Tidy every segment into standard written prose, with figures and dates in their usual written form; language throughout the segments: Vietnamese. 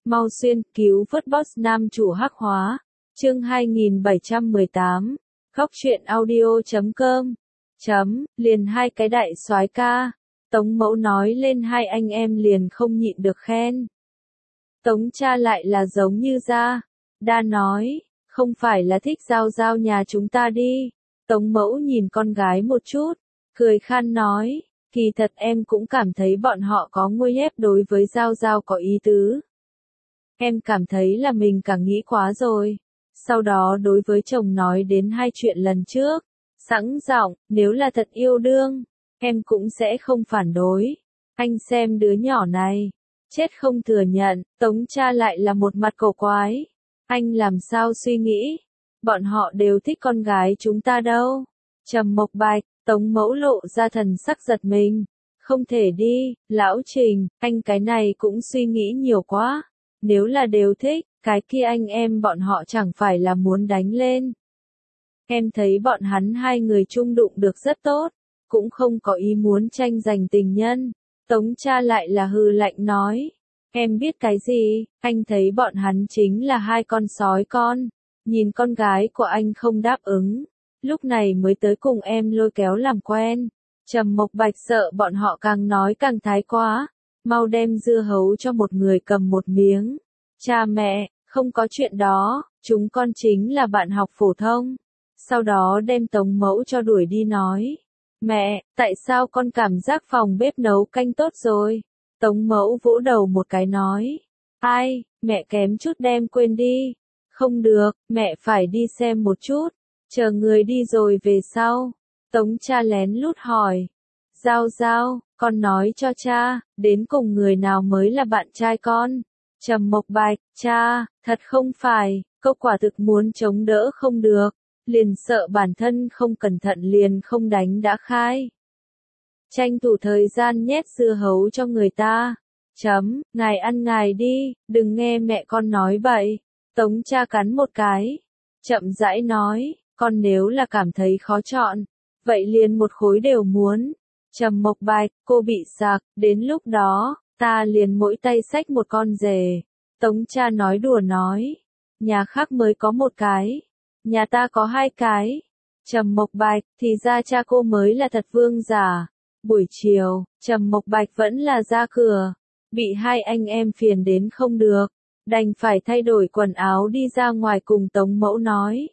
Mau xuyên cứu vớt boss nam chủ hắc hóa. Chương 2718. Góc truyện audio.com. Liền hai cái đại soái ca. Tống Mẫu nói lên hai anh em liền không nhịn được khen. Tống cha lại là giống như ra. Đa nói, không phải là thích Giao Giao nhà chúng ta đi. Tống Mẫu nhìn con gái một chút, cười khan nói, kỳ thật em cũng cảm thấy bọn họ có nguy ép đối với Giao Giao có ý tứ. Em cảm thấy là mình càng nghĩ quá rồi. Sau đó đối với chồng nói đến hai chuyện lần trước, sẵn giọng, nếu là thật yêu đương, em cũng sẽ không phản đối. Anh xem đứa nhỏ này, chết không thừa nhận, Tống cha lại là một mặt cổ quái. Anh làm sao suy nghĩ? Bọn họ đều thích con gái chúng ta đâu. Trầm Mộc Bạch, Tống Mẫu lộ ra thần sắc giật mình. Không thể đi, lão Trình, anh cái này cũng suy nghĩ nhiều quá. Nếu là đều thích, cái kia anh em bọn họ chẳng phải là muốn đánh lên. Em thấy bọn hắn hai người chung đụng được rất tốt, cũng không có ý muốn tranh giành tình nhân. Tống cha lại là hừ lạnh nói. Em biết cái gì, anh thấy bọn hắn chính là hai con sói con. Nhìn con gái của anh không đáp ứng, lúc này mới tới cùng em lôi kéo làm quen. Trầm Mộc Bạch sợ bọn họ càng nói càng thái quá, mau đem dưa hấu cho một người cầm một miếng. Cha mẹ, không có chuyện đó, chúng con chính là bạn học phổ thông. Sau đó đem Tống Mẫu cho đuổi đi nói. Mẹ, tại sao con cảm giác phòng bếp nấu canh tốt rồi? Tống Mẫu vỗ đầu một cái nói. Ai, mẹ kém chút đem quên đi. Không được, mẹ phải đi xem một chút. Chờ người đi rồi về sau. Tống cha lén lút hỏi. Giao Giao, con nói cho cha, đến cùng người nào mới là bạn trai con? Trầm Mộc Bạch, cha, thật không phải, câu quả thực muốn chống đỡ không được. Liền sợ bản thân không cẩn thận liền không đánh đã khai. Tranh thủ thời gian nhét dưa hấu cho người ta. Ngài ăn ngài đi, đừng nghe mẹ con nói bậy. Tống cha cắn một cái. Chậm rãi nói, con nếu là cảm thấy khó chọn, vậy liền một khối đều muốn. Trầm Mộc Bạch, cô bị sặc, đến lúc đó, ta liền mỗi tay xách một con dề. Tống cha nói đùa nói, nhà khác mới có một cái, nhà ta có hai cái. Trầm Mộc Bạch, thì ra cha cô mới là thật vương giả. Buổi chiều, Trầm Mộc Bạch vẫn là ra cửa, bị hai anh em phiền đến không được, đành phải thay đổi quần áo đi ra ngoài cùng Tống Mẫu nói.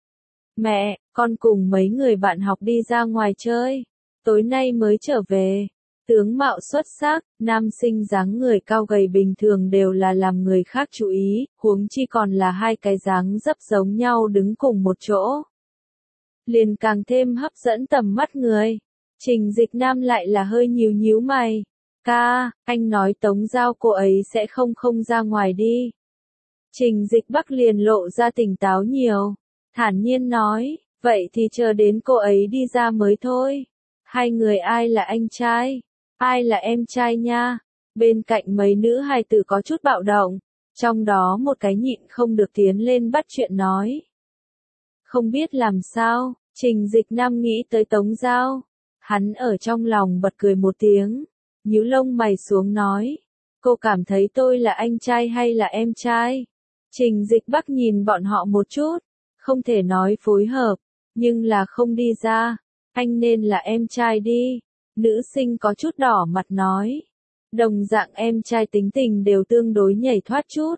Mẹ, con cùng mấy người bạn học đi ra ngoài chơi, tối nay mới trở về. Tướng mạo xuất sắc, nam sinh dáng người cao gầy bình thường đều là làm người khác chú ý, huống chi còn là hai cái dáng dấp giống nhau đứng cùng một chỗ. Liền càng thêm hấp dẫn tầm mắt người. Trình Dịch Nam lại là hơi nhíu nhíu mày. Ca, anh nói Tống Giao cô ấy sẽ không ra ngoài đi. Trình Dịch Bắc liền lộ ra tỉnh táo nhiều. Thản nhiên nói, vậy thì chờ đến cô ấy đi ra mới thôi. Hai người ai là anh trai, ai là em trai nha. Bên cạnh mấy nữ hài tử có chút bạo động. Trong đó một cái nhịn không được tiến lên bắt chuyện nói. Không biết làm sao, Trình Dịch Nam nghĩ tới Tống Giao. Hắn ở trong lòng bật cười một tiếng, nhíu lông mày xuống nói, cô cảm thấy tôi là anh trai hay là em trai? Trình Dịch Bắc nhìn bọn họ một chút, không thể nói phối hợp, nhưng là không đi ra, anh nên là em trai đi. Nữ sinh có chút đỏ mặt nói, đồng dạng em trai tính tình đều tương đối nhảy thoát chút.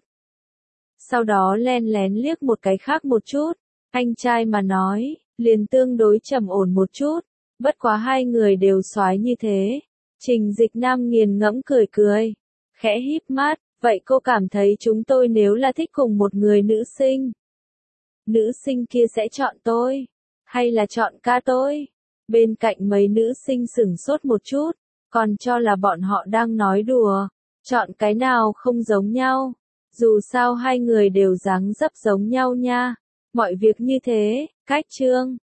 Sau đó len lén liếc một cái khác một chút, anh trai mà nói, liền tương đối trầm ổn một chút. Bất quá hai người đều soái như thế. Trình Dịch Nam nghiền ngẫm cười cười, khẽ híp mắt, vậy cô cảm thấy chúng tôi nếu là thích cùng một người nữ sinh kia sẽ chọn tôi, hay là chọn ca tôi? Bên cạnh mấy nữ sinh sửng sốt một chút, còn cho là bọn họ đang nói đùa, chọn cái nào không giống nhau, dù sao hai người đều dáng dấp giống nhau nha. Mọi việc như thế, cách chương.